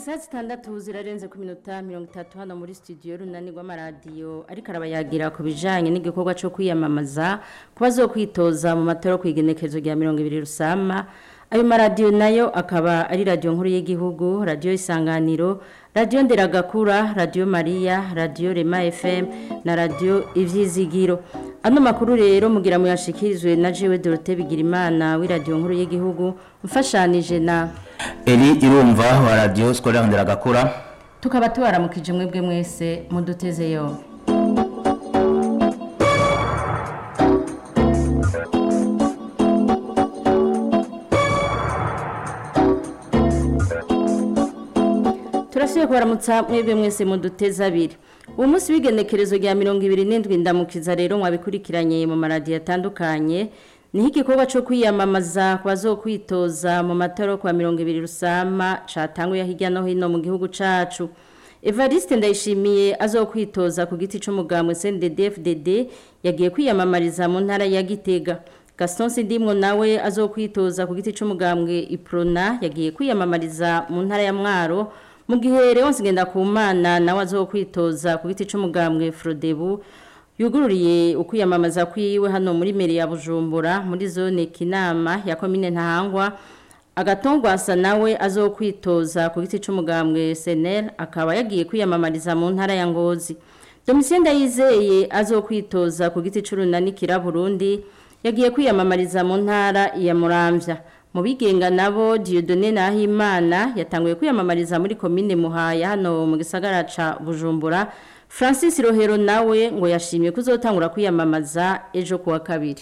Saa zitandatu zirarenze ku minota 30 hano muri studio runani rw'amaradiyo ariko arabayagira ku bijanye n'igikorwa cyo kwiyamamaza kubazo kwitoza mu matoro kwigenekezo rya 20 rusama. Ayo maradiyo nayo akaba ari radio nkuru y'igihugu, radio Isanganiro, radio Nderagakura, radio Maria, radio Rema FM na radio Ivyizigiro. Ano makuru rero mugira muyashikirizwe na jewe Dorothée Bigirimana w'iradio nkuru y'igihugu mfashanije na Eli Irumva wa radio Scolaire Nderagakura. Tukaba tubaramukije mwebwe mwese muduteze yo. Turasiye kubaramutsa mwebwe mwese muduteze abiri. Uwo munsi w'igenekerezo rya 27 ndamukiza rero mwabikurikiranye mu maradiyo atandukanye ni igikorwa cyo kwiyamamaza kwazokwitoza mu matoro kwa 20 rusama catanguye hirya no hino mu gihugu cacu. Evariste Ndayishimiye azokwitoza ku giti c'umugambwe CNDD-FDD yagiye kwiyamamariza mu ntara ya Gitega. Gaston Sidimwo nawe azokwitoza ku giti c'umugambwe Iprona yagiye kwiyamamariza mu ntara ya Mwaro. Mu gihe Leonce Ngendakumana nawe azokwitoza ku giti c'umugambwe Frodebu yugururiye ukwiyamamaza kwiwe hano muri meri ya Bujumbura muri zone Kinama ya commune Ntahangwa. Agatongwasa nawe azokwitoza ku giti c'umugambwe SNL akaba yagiye kwiyamamariza mu ntara ya Ngozi. Domitien Ndayizeye azokwitoza ku giti c'urunani kira Burundi yagiye kwiyamamariza mu ntara ya Muramvya. Mu bigenga nabo Dieudonné Nahimana yatanguye kwiyamamariza muri commune Muhaya hano mu gisagara ca Bujumbura. Francis Rohero nawe ngo yashimye kuzotangura kwiyamamaza ejo kuwa kabiri.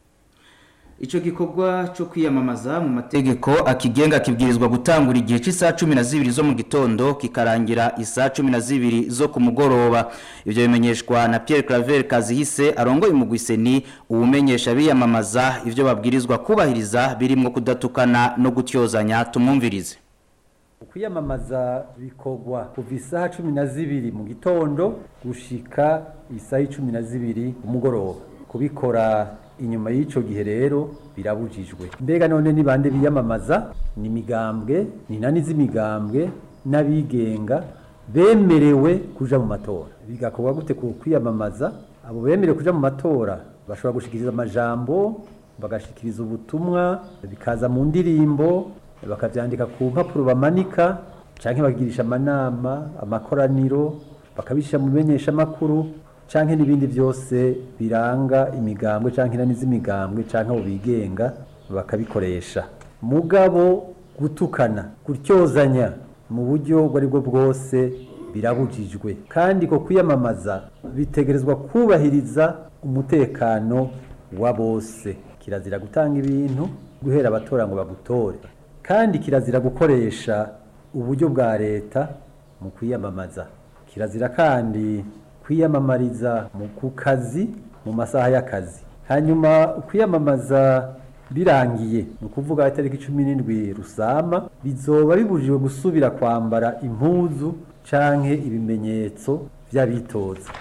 Ico gikorwa cyo kwiyamamaza mu mategeko akigenga kibwirizwa gutangura igihe c'isa 12 zo mu gitondo kikarangira isa 12 zo ku mugoroba. Ivyo bimenyeshwa na Pierre Claver Kazihise arongoye umugwiseni ubumenyesha biyamamaza ivyo babwirizwa kubahiriza birimo kudatukana no gutyozanya. Tumwumvirize. Kwiyamamaza bikogwa kuva isaha 12 mu gitondo gushika isaha 12 umugoroba. Kubikora inyuma y'ico gihe rero birabujijwe. Mbega none ni bande biyamamaza? Ni migambwe, ni nani z'imigambwe n'abigenga bemerewe kuja mu matora. Bigakorwa gute ku kwiyamamaza? Abo bemerewe kuja mu matora bashobora gushikiriza amajambo, bagashikiriza ubutumwa, bikaza mu ndirimbo, bakavyandika ku mpapuro bamanika canke bagirisha amanama, amakoraniro, bakabisha mu menyesha makuru canke nibindi byose biranga imigambwe canke n'izimigambwe canke abo bigenga bakabikoresha. Mugabo gutukana, kutyozanya mu buryo bwo aribwo bwose birabujijwe. Kandi ko kwiyamamaza bitegerezwa kubahiriza umutekano wa bose. Kirazira gutanga ibintu guhera abatora ngo bagutore. Kandi kirazira gukoresha uburyo bwa leta mu kwiyamamaza. Kirazira kandi kwiyamamariza ku kazi mu masaha y'akazi. Hanyuma kwiyamamaza birangiye ni ukuvuga itariki 17 rusama bizoba bibujijwe gusubira kwambara impuzu canke ibimenyetso vy'abitoza.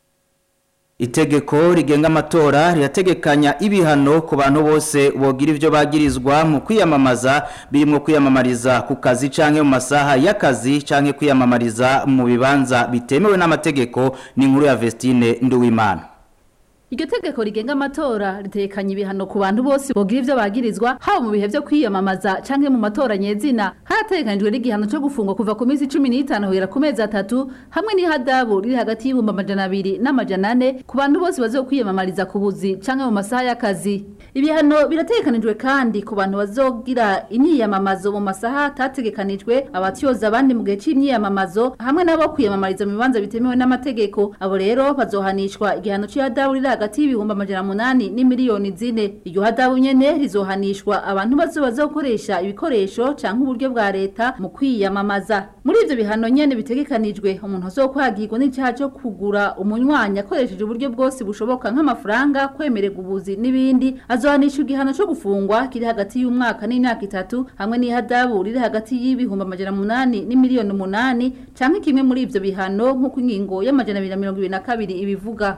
Itegeko rigenga amatora rirategekanya ibihano ku bantu bose bogira ivyo bagirizwa mu kwiyamamaza birimo kwiyamamariza ku kazi canke mu masaha y'akazi canke kwiyamamariza mu bibanza bitemewe n'amategeko. Ni inkuru ya Vestine Nduwimana. Iryo tegeko rigenga amatora ritekanye ibihano ku bantu bose bogira ivyo bagirizwa haba mu bihe vyo kwiyamamaza canke mu matora nyezina. Hatekanijwe n'igihano cyo gufungwa kuva ku minsi 15 kugera ku mezi 3 hamwe n'ihadabu riri hagati y'ibihumbi 200 n'amajana 4 ku bantu bose bazokwiyamamariza ku buzi canke mu masaha y'akazi. Ibihano biratekanijwe kandi ku bantu bazogira imyiyamamazo mu masaha atategekanijwe, abatyoza abandi mu gihe c'imyiyamamazo hamwe nabo kwiyamamariza mu bibanza bitemewe n'amategeko. Abo rero bazohanishwa igihano c'ihadabu riri hagati y'ibihumbi 800 n'imiliyoni 4. Iryo hadabu nyene rizohanishwa abantu bazokoresha ibikoresho canke uburyo bwa leta mu kwiyamamaza. Muri ivyo bihano nyene bitegekanijwe umuntu azokwagirwa n'icaha cyo kugura umunywanya akoresheje uburyo bwose bushoboka nk'amafaranga, kwemererwa ubuzi n'ibindi azohanishwa igihano cyo gufungwa kiri hagati y'umwaka n'imyaka 3 hamwe n'ihadabu riri hagati y'ibihumbi 800 n'imiliyoni 8 canke kimwe muri ivyo bihano nk'uko ingingo y'amajana 222 ibivuga.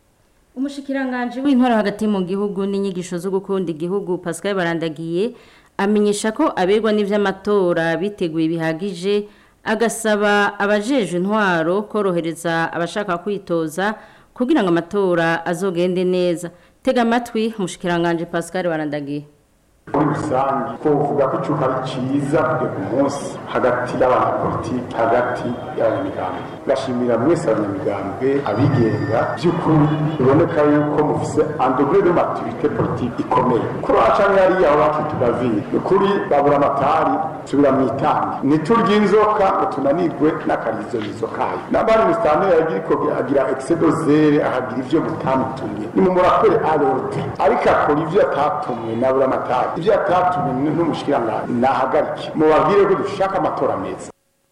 Umushikiranganje w'intwaro hagati mu gihugu n'inyigisho zo gukunda igihugu Pascal Barandagiye amenyesha ko abegwa n'ivy'amatora biteguye bihagije agasaba abajeje intwaro korohereza abashaka kwitoza kugira ngo amatora azogende neza. Tega amatwi mushikiranganje Pascal Barandagiye. Muri rusange kuvuga ko icupa ari cyiza kujya ku munsi hagati y'abanyapolitiki hagati y'abanyamigambwe. Ndashimira mwese abanyamigambwe abigenga by'ukuri biboneka yuko mufise andogre de maturité politique ikomeye kuri acanye ari yaho bakitugavire ukuri babura amatari subira mu itangi niturya inzoka utunanirwe n'akarizo kayo nabari mustane yagiriko agira excedo zere ahagira ivyo mutamutumye ni mu murakore alerte ariko akora ivyo atatumwe nabura amatari ivyo atatumwe n'umushikiranganje nahagarike mubabwire ko dushaka amatora meza.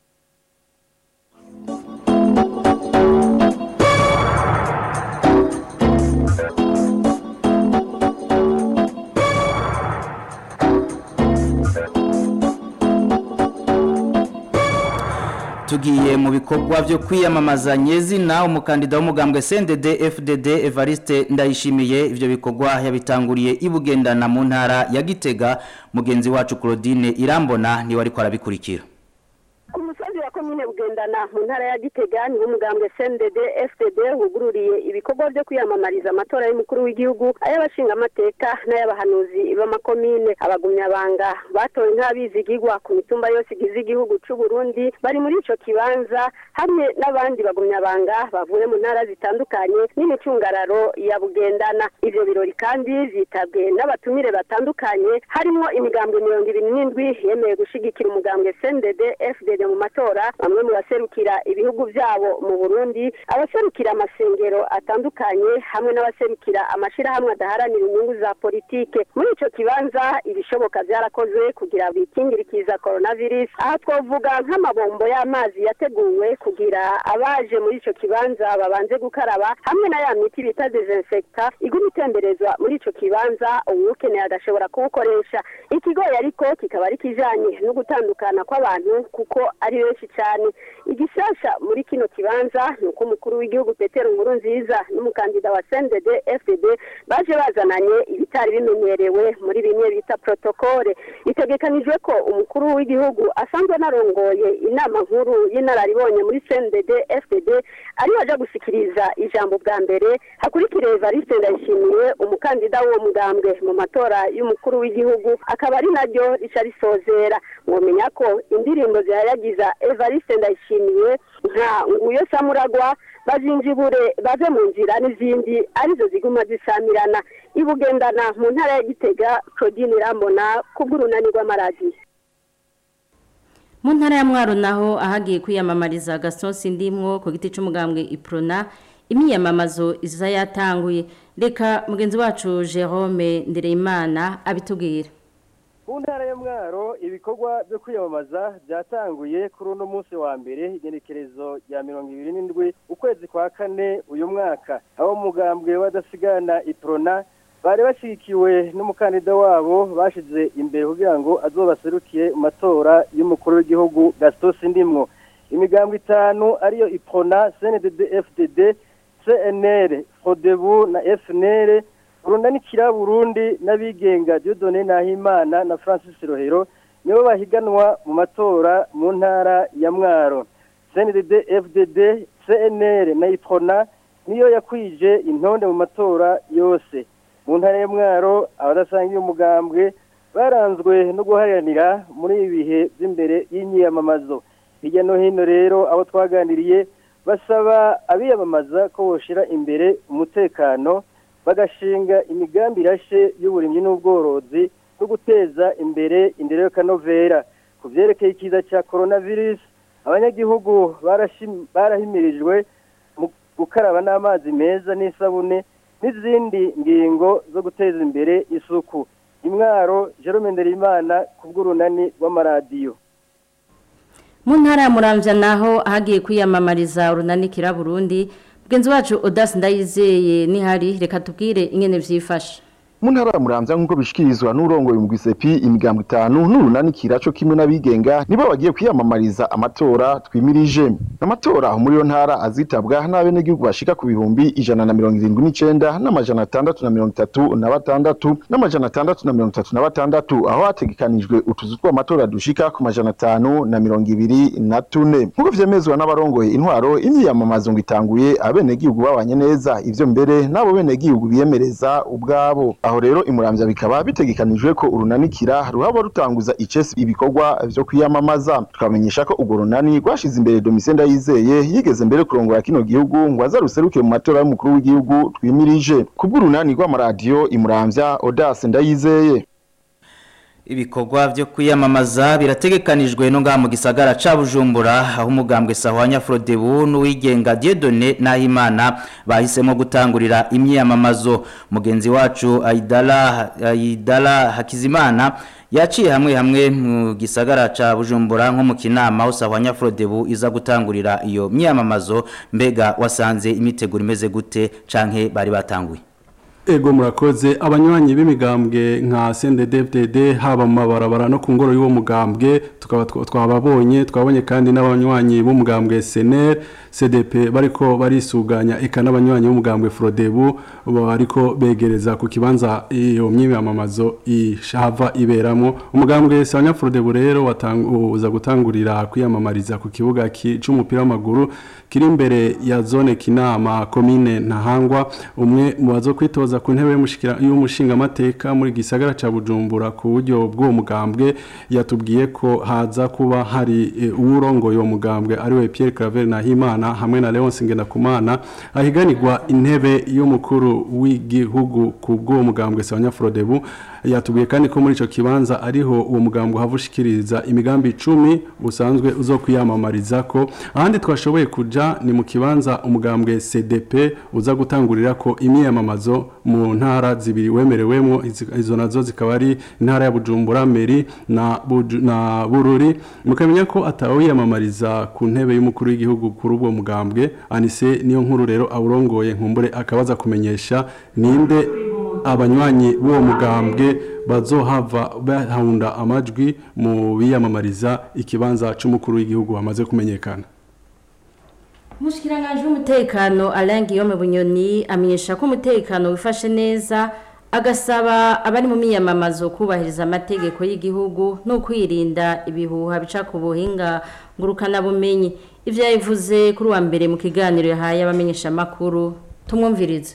Tugiye mu bikorwa byo kwiyamamaza nyezina umukandida w'umugambwe CNDD FDD Evariste Ndayishimiye ivyo bikorwa yabitanguriye ibugendana mu ntara ya Gitega mugenzi wacu Claudine Irambona ni wari kwarabikurikira. Ku musozi wa komine bugendana mu ntara ya Gitega ni umugambwe CNDD FDD hugururiye ibikorwa byo kwiyamamariza amatora y'umukuru w'igihugu ay'abashinga amateka n'ayabahanuzi b'amakomine abagumyabanga batowe nk'abizigirwa ku mitumba yose igize igihugu cy'u Burundi bari muri ico kibanza hamwe n'abandi bagumyabanga bavuye mu ntara zitandukanye n'imicungararo ya bugendana. Ivyo birori kandi zitabwe n'abatumire batandukanye harimo imigambwe 27 yemeye gushigikira umugambwe CNDD FDD mu matora, bamwe mu baserukira ibihugu byabo mu Burundi, abaserukira amasengero atandukanye hamwe n'abaserukira amashirahamwe adaharanira inyungu za politike. Muri ico kibanza ibishoboka byarakozwe kugira bikingirikiza coronavirus. Aha twovuga nk'amabombo y'amazi yateguwe kugira abaje muri ico kibanza babanze gukaraba hamwe na ya miti bita desinfecta iguma itemberezwa muri ico kibanza uwukeneye agashobora kuwukoresha. Ikigoye ariko kikaba ari kijanye no gutandukana kw'abantu kuko ari benshi cyane. Igishasha muri kino kibanza nuko umukuru w'igihugu Petero Nkurunziza n'umukandida wa CNDD FDD baje bazananye ibitari bimenyerewe muri bimwe bita protokole. Itegekanijwe ko umukuru w'igihugu asanzwe narongoye inama nkuru y'inararibonye muri CNDD FDD ari waje gusikiriza ijambo bwa mbere hakurikire Evariste Ndayishimiye umukandida wo mugambwe mu matora y'umukuru w'igihugu akaba ari naryo rica risozera. Mwomenya ko indirimbo zirayagiza Evariste Ndayishimiye nka nguyo samuragwa bazinjibure bave mu nzira n'izindi arizo ziguma zisamirana. Ibugendana mu ntara ya Gitega, Claudine Irambona kubw'urunani rw'amaradiyo. Mu ntara ya Mwaro naho ahagiye kwiyamamariza Gaston Sindimwo ku giti c'umugambwe Iprona imyiyamamazo iza yatanguye. Reka mugenzi wacu Jerome Ndereyimana abitubwira. Mu ntara ya Mwaro ibikorwa byo kwiyamamaza byatanguye kuri uno munsi wa mbere igenekerezo rya 27 ukwezi kwa kane uyu mwaka, aho mugambwe wadasigana Iprona bari bashikiwe n'umukandida wabo bashize imbere kugira ngo azobaserukire matora y'umukuru w'igihugu Gaston Sindimwo. Imigambwe 5 ariyo Iprona, CNDD FDD, CNL, FRODEBU na FNL, Urunani kira Burundi n'abigenga Dieudonné Nahimana na Francis Rohero nibo bahiganwa mu matora mu ntara ya Mwaro. CNDD FDD, CNL na Iprona niyo yakwije intonde mu matora yose. Mu ntara ya Mwaro abadasangiye umugambwe baranzwe no guharanira muri ibihe by'imbere y'inyiyamamazo. Hirya no hino rero abo twaganiriye basaba abiyamamaza ko boshira imbere umutekano bagashinga imigambi irashe y'uburimyi n'ubworozi no guteza imbere indero y'akanovera. Ku vyerekeye ikiza cya coronavirus abanyagihugu barahimirijwe mu gukaraba n'amazi meza n'isabune n'izindi ngingo zo guteza imbere isuku. Imwaro, Jerome Ndereyimana kubw'urunani rw'amaradiyo. Mu ntara ya Muramvya naho ahagiye kwiyamamariza urunani kira Burundi mugenzi wacu Odas Ndayizeye nihari reka tubwire ingene vyifashe. mu ntara ya Muramvya nk'uko bishikirizwa n'urongoye mu Gisepi imigambwe 5 n'urunani kiraco kimwe n'abigenga nibo bagiye kwiyamamariza amatora twimirije. Amatora muri yo ntara azitabwa n'abenegihugu bashika ku bihumbi 179 n'amajana 636 n'amajana 636 aho hategekanijwe utuzu tw'amatora dushika ku majana 524. Nk'uko vyemezwa n'abarongoye intwaro imyiyamamazo ngo itanguye abenegihugu babanye neza ivyo mbere nabo benegihugu biyemereza ubwabo. Aho rero imuramvya bikaba bitegekanijwe ko urunanikira ruhaba rutanguza icesi ibikorwa vyo kwiyamamaza. Tukamenyesha ko urwo runani rwashize imbere Domitien Ndayizeye yigeze mbere kurongora kino gihugu ngo azaruseruke mu matora y'umukuru w'igihugu twimirije. Kubw'urunani rw'amaradiyo imuramvya Audace Ndayizeye. Ibikorwa vyo kwiyamamaza birategekanijwe no ngaha mu gisagara ca Bujumbura aho umugambwe Sahwanya Frodebu n'uwigenga Dieudonné Nahimana bahisemo gutangurira imyiyamamazo. Mugenzi wacu Aidala Hakizimana yaciye hamwe mu gisagara ca Bujumbura nko mu Kinama aho Sahwanya Frodebu iza gutangurira iyo myiyamamazo. Mbega wasanze imiteguro imeze gute canke bari batanguye? Ego murakoze abanywanyi b'imigambwe nka CNDD-FDD haba mu mabarabara no ku ngoro y'uwo mugambwe tukaba twabonye kandi n'abanywanyi b'umugambwe SNL CDP bariko barisuganya eka n'abanywanyi b'umugambwe Frodebu bariko begereza ku kibanza iyo myimamazo ishava iberamo. Umugambwe Sahwanya Frodebu rero uza gutangurira kwiyamamariza ku kibuga c'umupira w'amaguru kiri imbere ya zone Kinama commune Ntahangwa. Umwe mu bazo kwitoza ku ntebe y'umushinga amateka muri gisagara ca Bujumbura ku buryo bw'uwo mugambwe yatubwiye ko haza kuba hari uwurongoye uwo mugambwe ariwe Pierre Claver Nahimana hamwe na Leonce Ngendakumana ahiganirwa intebe y'umukuru w'igihugu ku bw'uwo mugambwe Sahwanya Frodebu. Yatubwiye kandi ko muri ico kibanza ariho uwo mugambwe havushikiriza imigambi 10 usanzwe uzokwiyamamariza ko. Ahandi twashoboye kuja ni mu kibanza umugambwe CDP uza gutangurira ko imyiyamamazo mu ntara zibiri wemerewemo. Izo nazo zikaba ari intara ya Bujumbura Meri na Bururi. Mukamenya ko atawiyamamariza ku ntebe y'umukuru w'igihugu kuri ubwo mugambwe. Anise niyo nkuru rero awurongoye nkumbure akabaza kumenyesha ninde abanywanyi b'uwo mugambwe bazohava bahunda amajwi mu biyamamariza ikibanza c'umukuru w'igihugu hamaze kumenyekana. Mushikiranganje w'umutekano Alain Guillaume Bunyoni amenyesha ko umutekano wifashe neza agasaba abari mu miyamamazo kubahiriza amategeko y'igihugu no kwirinda ibihuha bica ku buhinga ngurukana bumenyi. Ivyo yavuze kuri wa mbere mu kiganiro yahaye abamenyesha makuru tumwumvirize.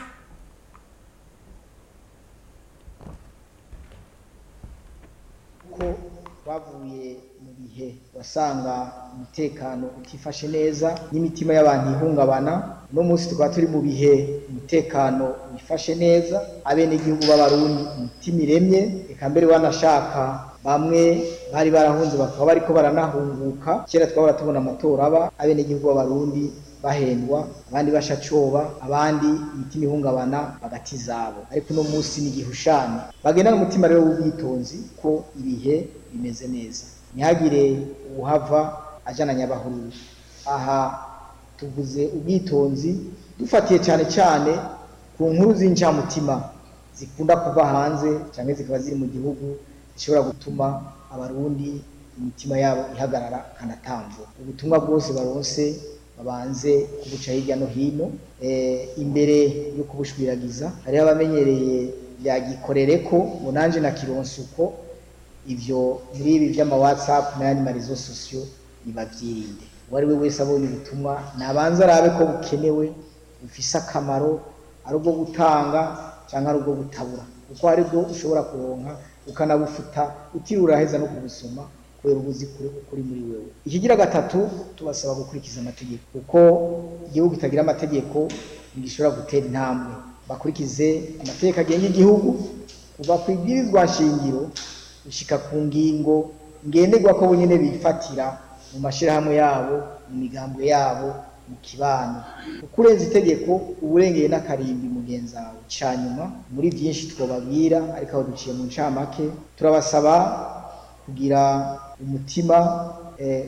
Ko bavuye mu bihe wasanga umutekano utifashe neza n'imitima y'abantu ihungabana. No munsi tukaba turi mu bihe umutekano wifashe neza abene igihugu b'abarundi imitima iremye eka mbere banashaka bamwe bari barahunze bakaba bariko baranahunguka. Kera twabara tubona amatora aba abene igihugu b'abarundi bahendwa abandi bashacoba abandi imitima ihungabana bagati zabo, ariko no munsi n'igihushane bagenda n'umutima rero w'ubwitonzi ko ibihe bimeze neza ntihagire ubuhava ajana nyabahururu. Aha tuvuze ubwitonzi dufatiye cyane cyane ku nkuru z'incamutima zikunda kuva hanze cyangwa zikaba ziri mu gihugu zishobora gutuma abarundi imitima yabo ihagarara kanatamvu. Ubutumwa bwose baronse babanze kubuca hirya no hino imbere yo kubushwiragiza. Hariho abamenyereye byagikorereko ngo nanje na kironsuko ivyo muri ibi vy'ama WhatsApp n'ayandi marezo sosio nibavyirinde. Wari we wese abonye ubutumwa nabanza arabe ko bukenewe bufise akamaro ari ubwo gutanga cyangwa ari ubwo gutabura, kuko hari bwo ushobora kuronka ukanabufuta utirura heza no kubusoma kubera ubuzi kuri muri wewe. Ikigira gatatu tubasaba gukurikiza amategeko, kuko igihugu kitagira amategeko ntigishobora gutera intambwe. Bakurikize amategeko agenga igihugu kuva kwibwirizwa shingiro ushika ku ngingo ngenderwa ko bonyene bifatira mu mashirahamwe yabo mu migambwe yabo mu kibano. Ukurenza itegeko uburengeye n'akarimbi mugenzi wawe. Cyanyuma muri byinshi twobabwira ariko aho duciye mu ncamake turabasaba kugira umutima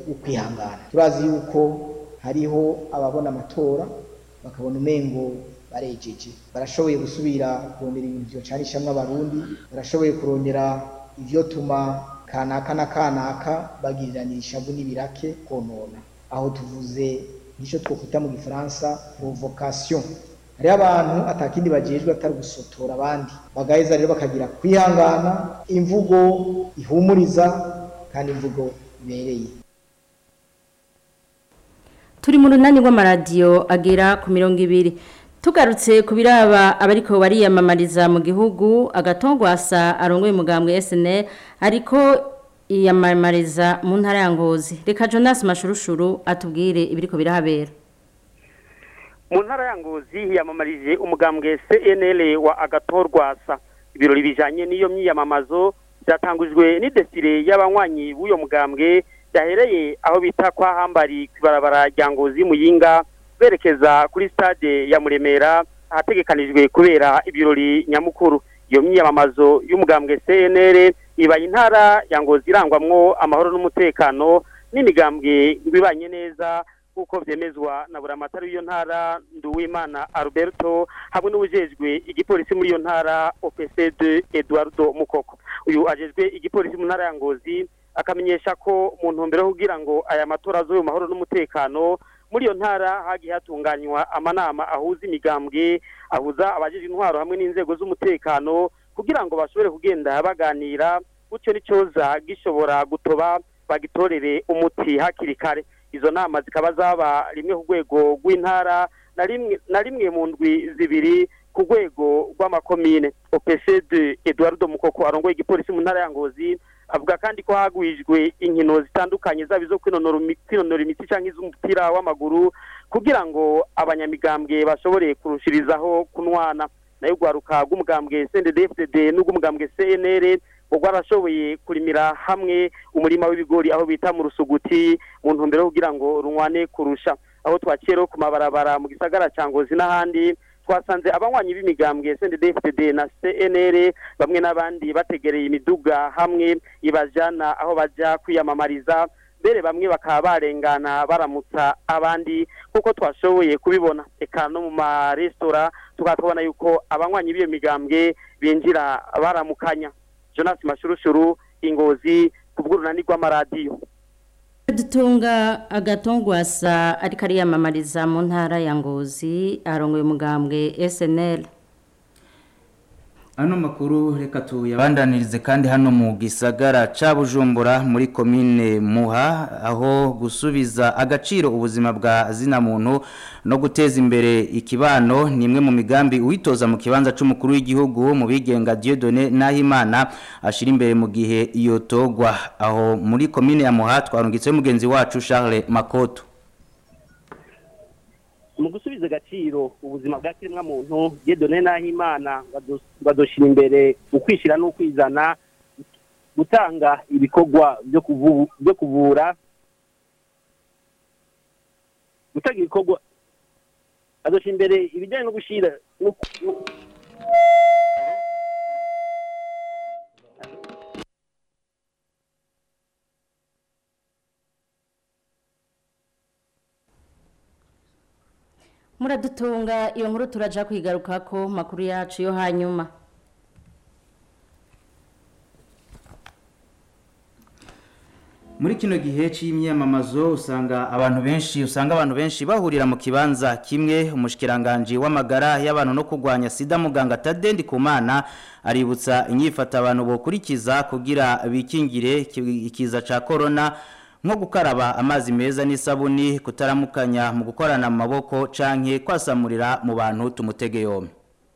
ukwihangana. Turazi yuko hariho ababona amatora bakabona umengo barejeje barashoboye gusubira kurondera ibintu vyocanishamwo abarundi barashoboye kurondera ivyo tuma kanaka na kanaka bagiriranira ishavu n'ibirake konona aho tuvuze nico twokwita mu gifaransa provocation hariho abantu atakindi bajejwe atari gusotora abandi bagaheza rero bakagira kwihangana imvugo ihumuriza kandi imvugo ibereye. Turi mu runani rw'amaradiyo agera ku 200 tugarutse ku biraba abariko bariyamamariza mu gihugu agatongwasa arongoye umugambwe SNL ariko iyamamariza mu ntara ya Ngozi. Reka Jonas Mashurushuru atubwire ibiriko birahabera. Mu ntara ya Ngozi yamamarije umugambwe CNL wa agatorwasa. Ibirori bijanye n'iyo myiyamamazo byatangujwe ni desire y'abanywanyi b'uyo mugambwe yahereye aho bita kwa Hambari kwibarabara rya Ngozi Muyinga berekeza kuri stade ya Muremera ahategekanijwe kubera ibirori nyamukuru. Iyo myiyamamazo y'umugambwe CNL iba intara ya Ngozi irangwamwo amahoro n'umutekano n'imigambwe bibanye neza kuko vyemezwa na buramatari w'iyo ntara Nduwimana Alberto hamwe n'ubujejwe igipolisi muri iyo ntara OPC2 Eduardo Mukoko. Uyu ajejwe igipolisi mu ntara ya Ngozi akamenyesha ko mu ntumbero kugira ngo aya matora azoye mahoro n'umutekano muri iyo ntara hagiye hatunganywa amanama ahuza imigambwe ahuza abajejwe intwaro hamwe n'inzego z'umutekano kugira ngo bashobore kugenda baganira gutyo nicoza gishobora gutoba bagitorere umuti hakiri kare. Izo nama zikaba zaba rimwe ku rwego rw'intara na rimwe mu ndwi zibiri ku rwego rw'amakomine. OPC2 Eduardo Mukoko arongoye igipolisi mu ntara ya Ngozi avuga kandi ko hagwijwe inkino zitandukanye zabizo kwinonora imitsi canke iz'umupira w'amaguru kugira ngo abanyamigambwe bashobore kurushirizaho kunwana. Nayo gwaruka rw'umugambwe CNDD-FDD n'ugumugambwe CNL rwarashoboye kurimira hamwe umurima w'ibigori aho bita mu Rusuguti mu ntumbero kugira ngo runwane kurusha. Aho twakero ku mabarabara mu gisagara ca Ngozi n'ahandi twasanze abanywanyi b'imigambwe CNDD-FDD na CNL bamwe n'abandi bategereye imiduga hamwe ibajana aho baja kwiyamamariza mbere bamwe bakaba barengana baramutsa abandi kuko twashoboye kubibona. Eka no mu maresitora tukatubona yuko abanywanyi b'iyo migambwe binjira baramukanya. Jonas Mashurushuru Ingozi kubw'urunani rw'amaradiyo. Dutunga agatongwasa ariko ariyamamariza mu ntara ya Ngozi arongoye umugambwe SNL. Ano makuru reka tuyabandanirize kandi hano mu gisagara ca Bujumbura muri komine Muha aho gusubiza agaciro ubuzima bwa zina muntu no guteza imbere ikibano nimwe mu migambi uwitoza mu kibanza c'umukuru w'igihugu mu bigenga Dieudonné Nahimana ashira imbere mu gihe iyo togwa aho muri komine ya Muha twarungitse mugenzi wacu Charles Makoto. Mu gusubiza agaciro ubuzima bwa kiremwa muntu Dieudonné Nahimana badoshira imbere ukwishira no kwizana gutanga ibikorwa byo kuvura gutanga ibikorwa adoshira imbere ibijyanye no gushira Muradutunga iyo nkuru turaja kwigaruka ko makuru yacu yo hanyuma. Muri kino gihe c'imyamamazo usanga abantu benshi bahurira mu kibanza kimwe. Umushikiranganje w'amagara y'abantu no kugwanya sida muganga Tadendi Kumana aributsa inyifata abantu bokurikiza kugira bikingire ikiza ca corona nko gukaraba amazi meza n'isabuni kutaramukanya mu gukorana mu maboko canke kwasamurira mu bantu tumutege yomwe.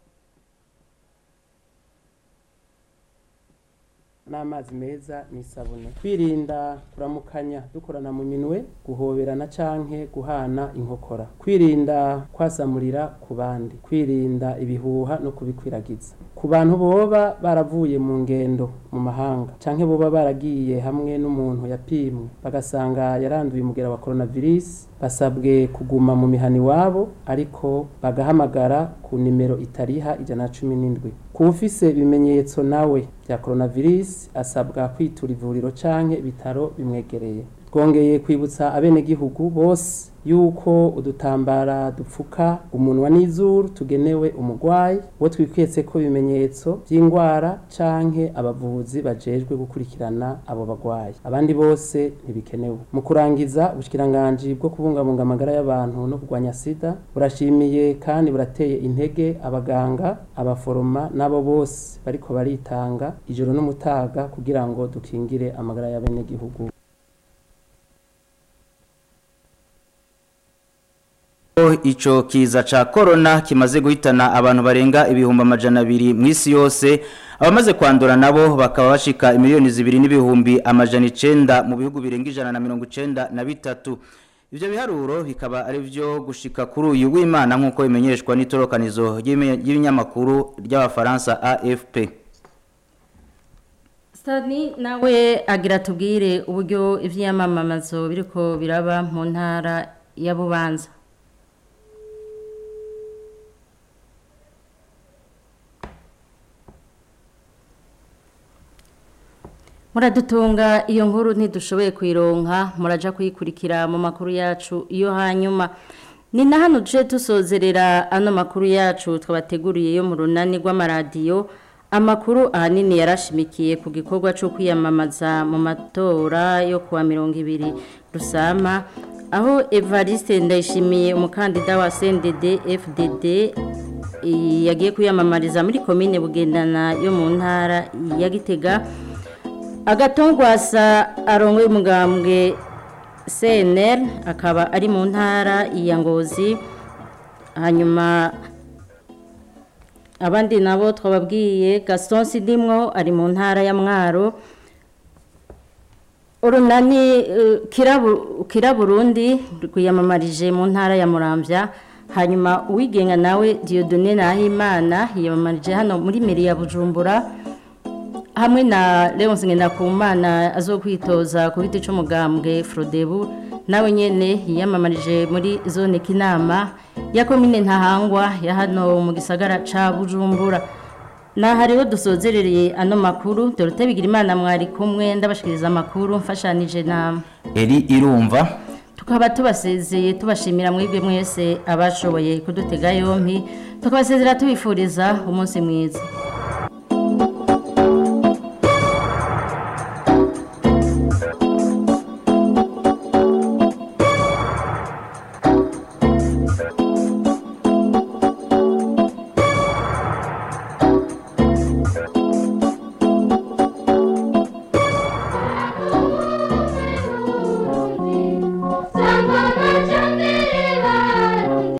N'amazi meza n'isabune kwirinda kuramukanya dukorana mu minwe guhoberana canke guhana inkokora kwirinda kwasamurira ku bandi kwirinda ibihuha no kubikwiragiza ku bantu boba baravuye mu ngendo mu mahanga canke boba baragiye hamwe n'umuntu yapimwe bagasanga yaranduye umugera wa coronavirus basabwe kuguma mu mihani wabo ariko bagahamagara ku nimero itariha 117 kufise ibimenyetso nawe bya coronavirus asabwa kwitura ivuriro canke bitaro bimwegereye twongeye kwibutsa abenegihugu bose yuko udutambara dupfuka umunwa n'izuru tugenewe umugwayi wo twikwetse ko ibimenyetso by'indwara canke abavuzi bajejwe gukurikirana abo bagwayi abandi bose ntibikenewe. Mu kurangiza ubushikiranganje bwo kubungabunga amagara y'abantu no kurwanya sida burashimiye kandi burateye intege abaganga abaforoma nabo bose bariko baritanga ijoro n'umutaga kugira ngo dukingire amagara y'abenegihugu. Ico kiza ca corona kimaze guhitana abantu barenga ibihumbi 200 mw'isi yose abamaze kwandura nabo bakaba bashika imiliyoni 2,900 mu bihugu birenga 193. Ivyo biharuro bikaba ari vyo gushika kuri uyu w'Imana nkuko bimenyeshwa n'itorokanizo y'ibinyamakuru ry'abafaransa AFP. Stani nawe agira tubwire uburyo ivy'amamamazo biriko biraba mu ntara ya Bubanza. Muradutunga iyo nkuru ntidushoboye kwironka muraja kuyikurikira mu makuru yacu iyo hanyuma ni na hano tuje tusozerera ano makuru yacu twabateguriye yo mu runani rw'amaradiyo amakuru ahanini yarashimikiye ku gikorwa cyo kwiyamamaza mu matora yo kuwa 20 Rusama aho Evariste Ndayishimiye umukandida wa CNDD FDD yagiye kwiyamamariza muri commune Bugendana yo mu ntara ya Gitega. Agatongwasa arongoye umugambwe CNL akaba ari mu ntara ya Ngozi hanyuma abandi nabo twababwiye Gaston Sidimwo ari mu ntara ya Mwaro urunani kira Burundi kuyamamarije mu ntara ya Muramvya hanyuma uwigenga nawe Dieudonné Nahimana yamamarije hano muri meri ya Bujumbura hamwe na Leonce Ngendakumana azokwitoza ku giti cy'umugambwe Frodebu nawe nyene yamamarije muri zone Kinama ya commune Ntahangwa ya hano mu gisagara ca Bujumbura. Na hariho dusozerereye ano makuru Dorote Bigirimana mwari kumwe ndabashikiriza amakuru mfashanije na Eri Irumva tukaba tubasezeye tubashimira mwebwe mwese abashoboye kudutega yompi tukabasezera tubifuriza umunsi mwiza.